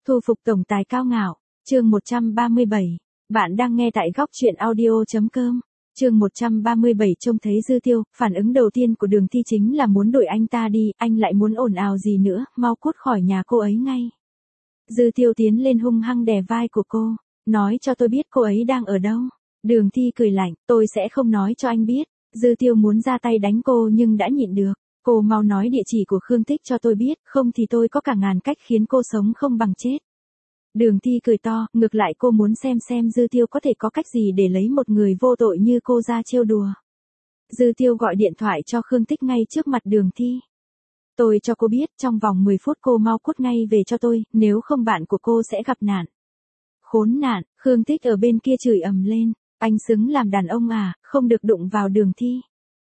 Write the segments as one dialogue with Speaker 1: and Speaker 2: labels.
Speaker 1: Thu phục tổng tài cao ngạo, chương 137. Bạn đang nghe tại góc truyện audio.com. Chương 137 trông thấy Dư Tiêu, phản ứng đầu tiên của Đường Thi chính là muốn đuổi anh ta đi, anh lại muốn ồn ào gì nữa, mau cút khỏi nhà cô ấy ngay. Dư Tiêu tiến lên hung hăng đè vai của cô, nói cho tôi biết cô ấy đang ở đâu. Đường Thi cười lạnh, tôi sẽ không nói cho anh biết. Dư Tiêu muốn ra tay đánh cô nhưng đã nhịn được. Cô mau nói địa chỉ của Khương Tích cho tôi biết, không thì tôi có cả ngàn cách khiến cô sống không bằng chết. Đường Thi cười to, ngược lại cô muốn xem Dư Tiêu có thể có cách gì để lấy một người vô tội như cô ra trêu đùa. Dư Tiêu gọi điện thoại cho Khương Tích ngay trước mặt Đường Thi. Tôi cho cô biết, trong vòng 10 phút cô mau cút ngay về cho tôi, nếu không bạn của cô sẽ gặp nạn. Khốn nạn, Khương Tích ở bên kia chửi ầm lên, anh xứng làm đàn ông à, không được đụng vào Đường Thi.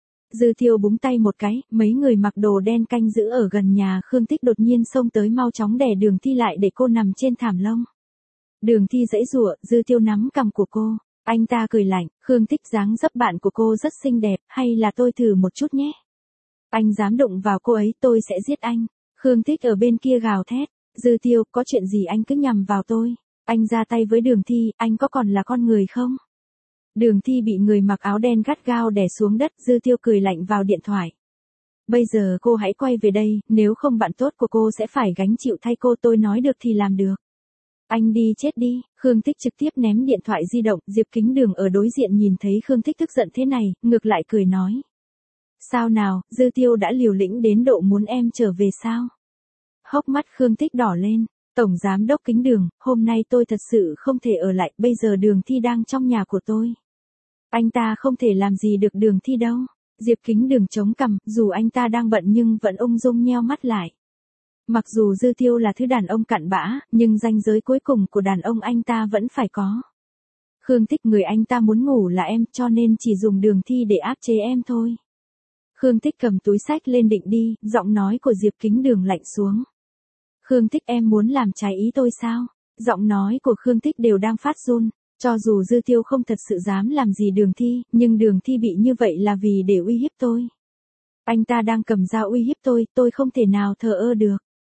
Speaker 1: Dư Tiêu búng tay một cái, mấy người mặc đồ đen canh giữ ở gần nhà Khương Tích đột nhiên xông tới mau chóng đè Đường Thi lại để cô nằm trên thảm lông. Đường Thi giãy giụa, Dư Tiêu nắm cằm của cô, anh ta cười lạnh, Khương Tích dáng dấp bạn của cô rất xinh đẹp, hay là tôi thử một chút nhé. Anh dám đụng vào cô ấy tôi sẽ giết anh. Khương Tích ở bên kia gào thét, Dư Tiêu, có chuyện gì anh cứ nhằm vào tôi. Anh ra tay với Đường Thi, anh có còn là con người không? Đường Thi bị người mặc áo đen gắt gao đè xuống đất, Dư Tiêu cười lạnh vào điện thoại. Bây giờ cô hãy quay về đây, nếu không bạn tốt của cô sẽ phải gánh chịu thay cô, tôi nói được thì làm được. Anh đi chết đi, Khương Tích trực tiếp ném điện thoại di động, Diệp Kính Đường ở đối diện nhìn thấy Khương Tích tức giận thế này, ngược lại cười nói. Sao nào, Dư Tiêu đã liều lĩnh đến độ muốn em trở về sao? Hốc mắt Khương Tích đỏ lên, Tổng Giám Đốc Kính Đường, hôm nay tôi thật sự không thể ở lại, bây giờ Đường Thi đang trong nhà của tôi. Anh ta không thể làm gì được Đường Thi đâu. Diệp Kính Đường chống cằm, dù anh ta đang bận nhưng vẫn ung dung nheo mắt lại. Mặc dù Dư Tiêu là thứ đàn ông cặn bã, nhưng ranh giới cuối cùng của đàn ông anh ta vẫn phải có. Khương Tích, người anh ta muốn ngủ là em, cho nên chỉ dùng Đường Thi để áp chế em thôi. Khương Tích cầm túi xách lên định đi, giọng nói của Diệp Kính Đường lạnh xuống. Khương Tích, em muốn làm trái ý tôi sao? Giọng nói của Khương Tích đều đang phát run. Cho dù Dư Tiêu không thật sự dám làm gì Đường Thi, nhưng Đường Thi bị như vậy là vì để uy hiếp tôi. Anh ta đang cầm dao uy hiếp tôi không thể nào thờ ơ được.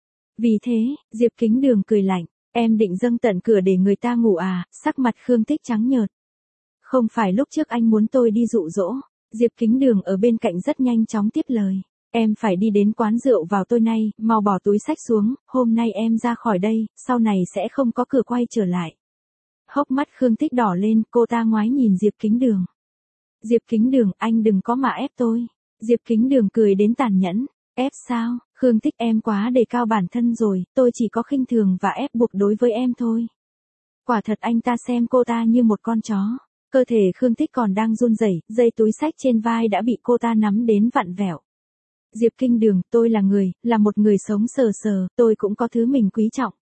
Speaker 1: Vì thế, Diệp Kính Đường cười lạnh, em định dâng tận cửa để người ta ngủ à? Sắc mặt Khương Tích trắng nhợt. Không phải lúc trước anh muốn tôi đi dụ dỗ. Diệp Kính Đường ở bên cạnh rất nhanh chóng tiếp lời. Em phải đi đến quán rượu vào tối nay, mau bỏ túi xách xuống, hôm nay em ra khỏi đây, sau này sẽ không có cửa quay trở lại. Hốc mắt Khương Tích đỏ lên, cô ta ngoái nhìn Diệp Kính Đường. Diệp Kính Đường, anh đừng có mà ép tôi. Diệp Kính Đường cười đến tàn nhẫn. Ép sao? Khương Tích, em quá đề cao bản thân rồi, tôi chỉ có khinh thường và ép buộc đối với em thôi. Quả thật anh ta xem cô ta như một con chó. Cơ thể Khương Tích còn đang run rẩy, dây túi xách trên vai đã bị cô ta nắm đến vặn vẹo. Diệp Kính Đường, tôi là một người sống sờ sờ, tôi cũng có thứ mình quý trọng.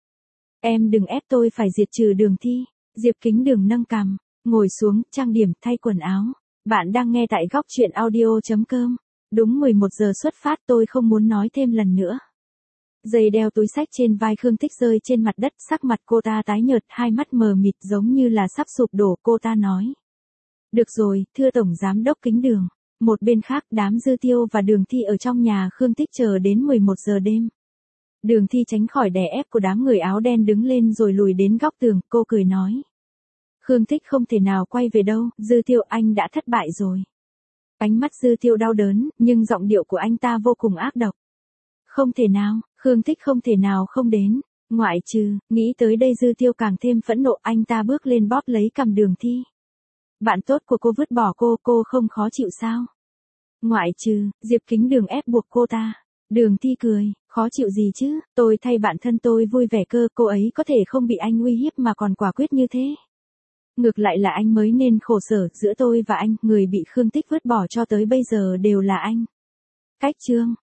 Speaker 1: Em đừng ép tôi phải diệt trừ Đường Thi. Diệp Kính Đường nâng cằm, ngồi xuống, trang điểm, thay quần áo. Bạn đang nghe tại góc truyện audio.com. Đúng 11 giờ xuất phát, tôi không muốn nói thêm lần nữa. Dây đeo túi xách trên vai Khương Tích rơi trên mặt đất, sắc mặt cô ta tái nhợt, hai mắt mờ mịt giống như là sắp sụp đổ, cô ta nói. Được rồi, thưa Tổng Giám Đốc Kính Đường. Một bên khác, đám Dư Tiêu và Đường Thi ở trong nhà Khương Tích chờ đến 11 giờ đêm. Đường Thi tránh khỏi đè ép của đám người áo đen đứng lên rồi lùi đến góc tường, cô cười nói. Khương Tích không thể nào quay về đâu, Dư Tiêu, anh đã thất bại rồi. Ánh mắt Dư Tiêu đau đớn, nhưng giọng điệu của anh ta vô cùng ác độc. Không thể nào, Khương Tích không thể nào không đến, ngoại trừ, nghĩ tới đây Dư Tiêu càng thêm phẫn nộ, anh ta bước lên bóp lấy cằm Đường Thi. Bạn tốt của cô vứt bỏ cô không khó chịu sao? Ngoại trừ, Diệp Kính Đường ép buộc cô ta. Đường Thi cười, khó chịu gì chứ, tôi thay bản thân tôi vui vẻ cơ, cô ấy có thể không bị anh uy hiếp mà còn quả quyết như thế. Ngược lại là anh mới nên khổ sở, giữa tôi và anh, người bị Khương Tích vứt bỏ cho tới bây giờ đều là anh. Cách chương.